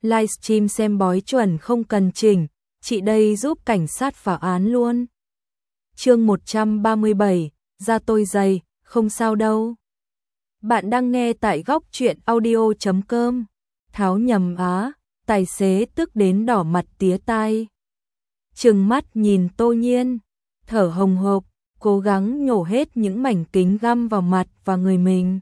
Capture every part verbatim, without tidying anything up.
livestream xem bói chuẩn không cần chỉnh, chị đây giúp cảnh sát phá án luôn. Chương một trăm ba mươi bảy, da tôi dày, không sao đâu. Bạn đang nghe tại góc truyện audio chấm com. Tháo nhầm á, tài xế tức đến đỏ mặt tía tai. Trừng mắt nhìn Tô Nhiên, thở hồng hộc, cố gắng nhổ hết những mảnh kính găm vào mặt và người mình.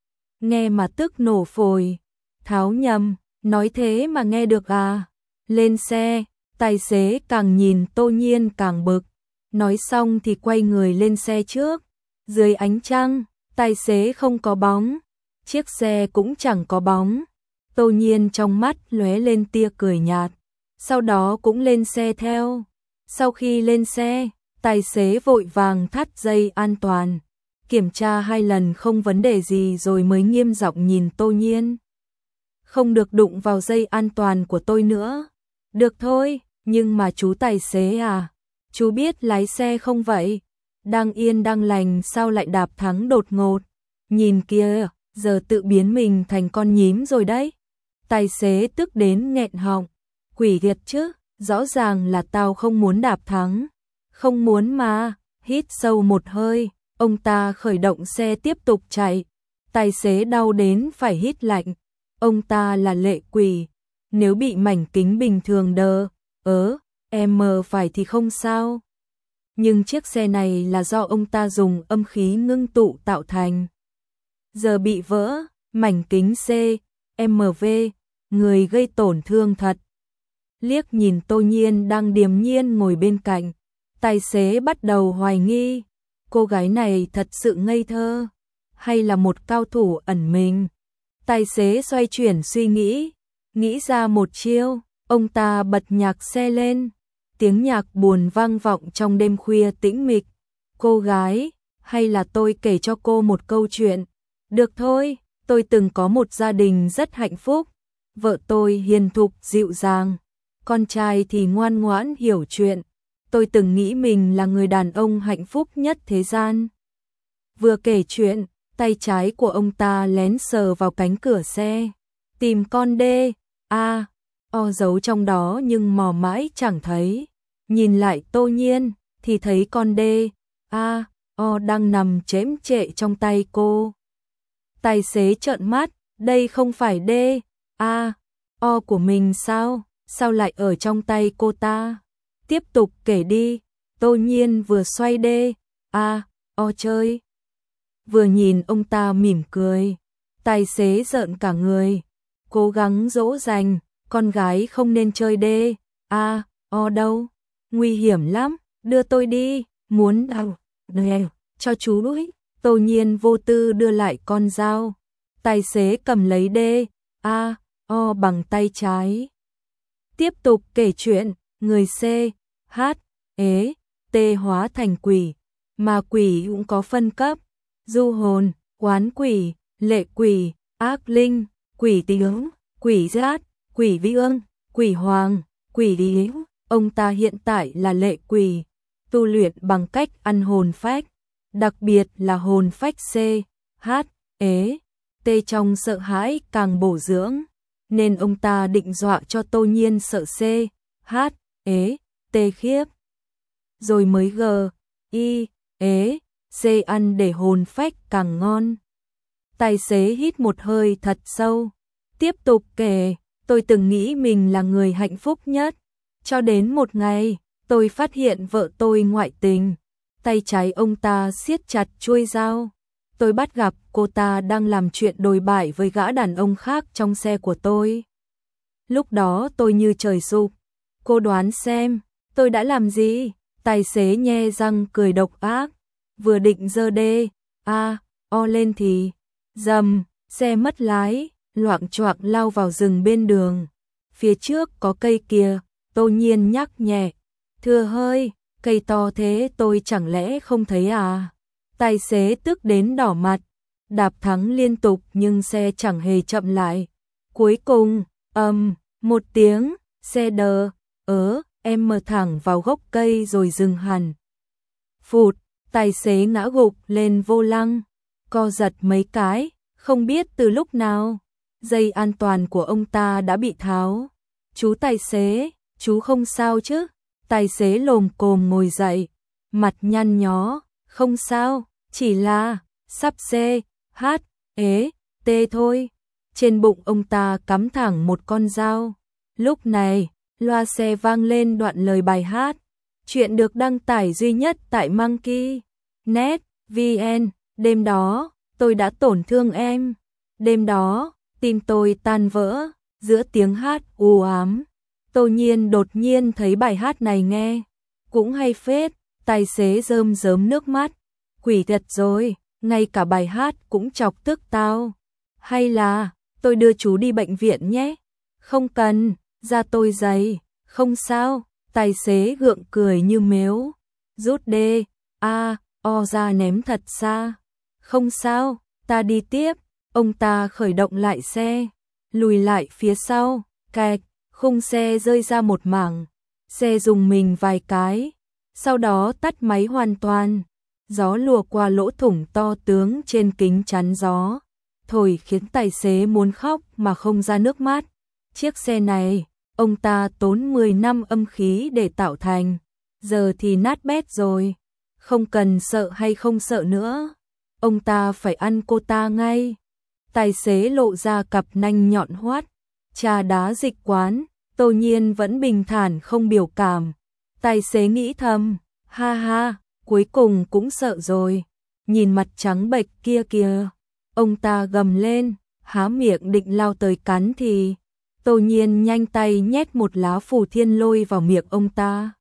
Nghe mà tức nổ phổi. Tháo nhầm, nói thế mà nghe được à? Lên xe, tài xế càng nhìn Tô Nhiên càng bực. Nói xong thì quay người lên xe trước. Dưới ánh trăng, tài xế không có bóng, chiếc xe cũng chẳng có bóng. Tô Nhiên trong mắt lóe lên tia cười nhạt, sau đó cũng lên xe theo. Sau khi lên xe, tài xế vội vàng thắt dây an toàn, kiểm tra hai lần không vấn đề gì rồi mới nghiêm giọng nhìn Tô Nhiên. Không được đụng vào dây an toàn của tôi nữa. Được thôi, nhưng mà chú tài xế à, chú biết lái xe không vậy? Đang yên đang lành sao lại đạp thắng đột ngột? Nhìn kia, giờ tự biến mình thành con nhím rồi đấy. Tài xế tức đến nghẹn họng. Quỷ thiệt chứ, rõ ràng là tao không muốn đạp thắng. Không muốn mà. Hít sâu một hơi, ông ta khởi động xe tiếp tục chạy. Tài xế đau đến phải hít lạnh. Ông ta là lệ quỷ. Nếu bị mảnh kính bình thường đờ, ớ, em mờ phải thì không sao. Nhưng chiếc xe này là do ông ta dùng âm khí ngưng tụ tạo thành. Giờ bị vỡ, mảnh kính C, M V, người gây tổn thương thật. Liếc nhìn Tô Nhiên đang điềm nhiên ngồi bên cạnh, tài xế bắt đầu hoài nghi, cô gái này thật sự ngây thơ, hay là một cao thủ ẩn mình. Tài xế xoay chuyển suy nghĩ, nghĩ ra một chiêu, ông ta bật nhạc xe lên. Tiếng nhạc buồn vang vọng trong đêm khuya tĩnh mịch. Cô gái, hay là tôi kể cho cô một câu chuyện? Được thôi, tôi từng có một gia đình rất hạnh phúc. Vợ tôi hiền thục dịu dàng, con trai thì ngoan ngoãn hiểu chuyện. Tôi từng nghĩ mình là người đàn ông hạnh phúc nhất thế gian. Vừa kể chuyện, tay trái của ông ta lén sờ vào cánh cửa xe, tìm con đê, a, o giấu trong đó nhưng mò mãi chẳng thấy. Nhìn lại Tô Nhiên thì thấy con đê, a, o đang nằm chễm chệ trong tay cô. Tài xế trợn mắt, đây không phải đê, a, o của mình sao, sao lại ở trong tay cô ta? Tiếp tục kể đi. Tô Nhiên vừa xoay đê, a, o chơi, vừa nhìn ông ta mỉm cười. Tài xế rợn cả người, cố gắng dỗ dành, con gái không nên chơi đê, a, o đâu, nguy hiểm lắm, đưa tôi đi, muốn đâu, nè, cho chú đuổi. Tô Nhiên vô tư đưa lại con dao. Tài xế cầm lấy đê, a, o bằng tay trái. Tiếp tục kể chuyện, người C, H, ế, T hóa thành quỷ, mà quỷ cũng có phân cấp, du hồn, quán quỷ, lệ quỷ, ác linh, quỷ tướng, quỷ giác, quỷ vi ương, quỷ hoàng, quỷ lý. Ông ta hiện tại là lệ quỷ, tu luyện bằng cách ăn hồn phách, đặc biệt là hồn phách C, H, ế, T trong sợ hãi càng bổ dưỡng, nên ông ta định dọa cho Tô Nhiên sợ C, H, ế, T khiếp. Rồi mới G, I, ế, C ăn để hồn phách càng ngon. Tài xế hít một hơi thật sâu, tiếp tục kể, tôi từng nghĩ mình là người hạnh phúc nhất. Cho đến một ngày, tôi phát hiện vợ tôi ngoại tình. Tay trái ông ta siết chặt chuôi dao. Tôi bắt gặp cô ta đang làm chuyện đồi bại với gã đàn ông khác trong xe của tôi. Lúc đó tôi như trời sụp. Cô đoán xem, tôi đã làm gì? Tài xế nhe răng cười độc ác. Vừa định giơ đê, a, o lên thì, dầm, xe mất lái, loạng choạng lao vào rừng bên đường. Phía trước có cây kia. Tô Nhiên nhắc nhẹ, thưa hơi, cây to thế tôi chẳng lẽ không thấy à? Tài xế tức đến đỏ mặt, đạp thắng liên tục nhưng xe chẳng hề chậm lại. Cuối cùng, ầm, um, một tiếng, xe đờ, ớ, em mờ thẳng vào gốc cây rồi dừng hẳn. Phụt, tài xế ngã gục lên vô lăng, co giật mấy cái, không biết từ lúc nào. dây an toàn của ông ta đã bị tháo. Chú tài xế, chú không sao chứ? Tài xế lồm cồm ngồi dậy, mặt nhăn nhó, không sao, chỉ là sắp xê, hát, ế, tê thôi. Trên bụng ông ta cắm thẳng một con dao. Lúc này, loa xe vang lên đoạn lời bài hát. Chuyện được đăng tải duy nhất tại Monkey net vê en. Đêm đó, tôi đã tổn thương em. Đêm đó, tim tôi tan vỡ, giữa tiếng hát u ám. Tô Nhiên đột nhiên thấy bài hát này nghe cũng hay phết, tài xế rơm rớm nước mắt. Quỷ thật rồi, ngay cả bài hát cũng chọc tức tao. Hay là, tôi đưa chú đi bệnh viện nhé? Không cần, da tôi dày, không sao. Tài xế gượng cười như mếu. Rút đê, a, o ra ném thật xa. Không sao, ta đi tiếp. Ông ta khởi động lại xe, lùi lại phía sau, kẹt, khung xe rơi ra một mảng. Xe rùng mình vài cái, sau đó tắt máy hoàn toàn. Gió lùa qua lỗ thủng to tướng trên kính chắn gió, thổi khiến tài xế muốn khóc mà không ra nước mắt. Chiếc xe này, ông ta tốn mười năm âm khí để tạo thành, giờ thì nát bét rồi. Không cần sợ hay không sợ nữa, ông ta phải ăn cô ta ngay. Tài xế lộ ra cặp nanh nhọn hoắt, trà đá dịch quán. Tô Nhiên vẫn bình thản không biểu cảm. Tài xế nghĩ thầm, ha ha, cuối cùng cũng sợ rồi. Nhìn mặt trắng bệch kia kìa. Ông ta gầm lên, há miệng định lao tới cắn thì Tô Nhiên nhanh tay nhét một lá phù thiên lôi vào miệng ông ta,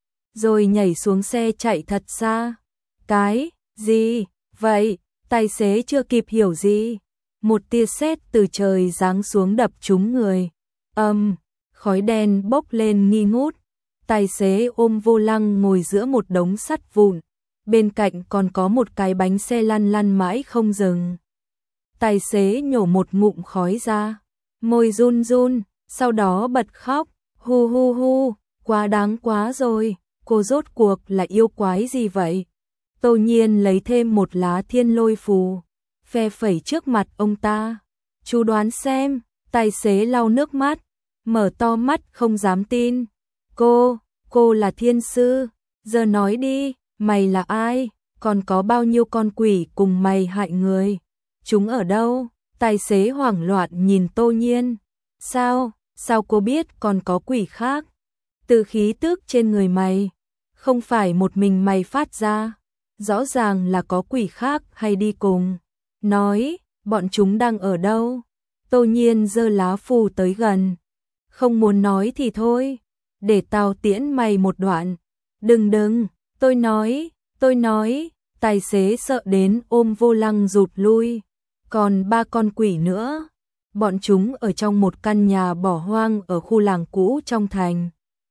rồi nhảy xuống xe chạy thật xa. Cái gì vậy? Tài xế chưa kịp hiểu gì, một tia sét từ trời giáng xuống đập trúng người. Âm, um, khói đen bốc lên nghi ngút. Tài xế ôm vô lăng ngồi giữa một đống sắt vụn, bên cạnh còn có một cái bánh xe lăn lăn mãi không dừng. Tài xế nhổ một ngụm khói ra, môi run run, sau đó bật khóc, hu hu hu, quá đáng quá rồi, cô rốt cuộc là yêu quái gì vậy? Tô Nhiên lấy thêm một lá thiên lôi phù, phe phẩy trước mặt ông ta. Chú đoán xem. Tài xế lau nước mắt, mở to mắt không dám tin. Cô, cô là thiên sư, giờ nói đi, mày là ai? Còn có bao nhiêu con quỷ cùng mày hại người? Chúng ở đâu? Tài xế hoảng loạn nhìn Tô Nhiên. Sao, sao cô biết còn có quỷ khác? Từ khí tức trên người mày, không phải một mình mày phát ra, rõ ràng là có quỷ khác hay đi cùng. Nói, bọn chúng đang ở đâu? Tô Nhiên giơ lá phù tới gần. Không muốn nói thì thôi, để tao tiễn mày một đoạn. Đừng đừng, tôi nói, tôi nói. Tài xế sợ đến ôm vô lăng rụt lui. Còn ba con quỷ nữa, bọn chúng ở trong một căn nhà bỏ hoang ở khu làng cũ trong thành.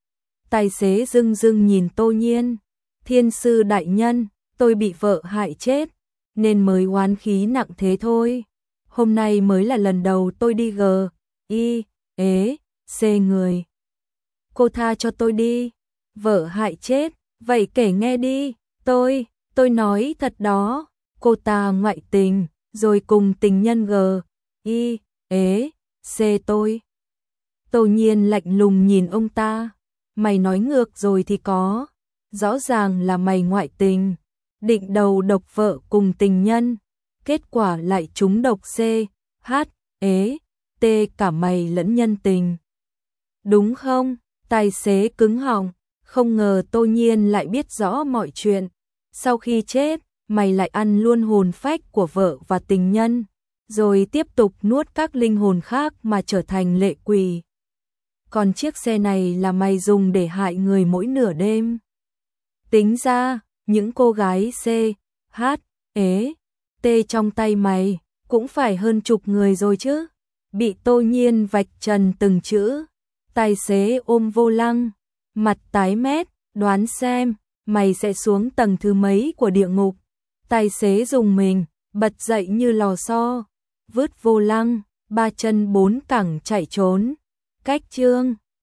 Tài xế dưng dưng nhìn Tô Nhiên. Thiên sư đại nhân, tôi bị vợ hại chết, nên mới oán khí nặng thế thôi. Hôm nay mới là lần đầu tôi đi gờ, y, ế, xê người. Cô tha cho tôi đi. Vợ hại chết, vậy kể nghe đi. Tôi, tôi nói thật đó. Cô ta ngoại tình, rồi cùng tình nhân gờ, y, ế, xê tôi. Tô Nhiên lạnh lùng nhìn ông ta. Mày nói ngược rồi thì có. Rõ ràng là mày ngoại tình, định đầu độc vợ cùng tình nhân. Kết quả lại trúng độc C, H, ế, T cả mày lẫn nhân tình. Đúng không? Tài xế cứng họng, không ngờ Tô Nhiên lại biết rõ mọi chuyện. Sau khi chết, mày lại ăn luôn hồn phách của vợ và tình nhân, rồi tiếp tục nuốt các linh hồn khác mà trở thành lệ quỷ. Còn chiếc xe này là mày dùng để hại người mỗi nửa đêm. Tính ra, những cô gái C, H, ế, T trong tay mày cũng phải hơn chục người rồi chứ. Bị Tô Nhiên vạch trần từng chữ. Tài xế ôm vô lăng, mặt tái mét, đoán xem mày sẽ xuống tầng thứ mấy của địa ngục. Tài xế dùng mình, bật dậy như lò xo, vứt vô lăng, ba chân bốn cẳng chạy trốn. Cách chương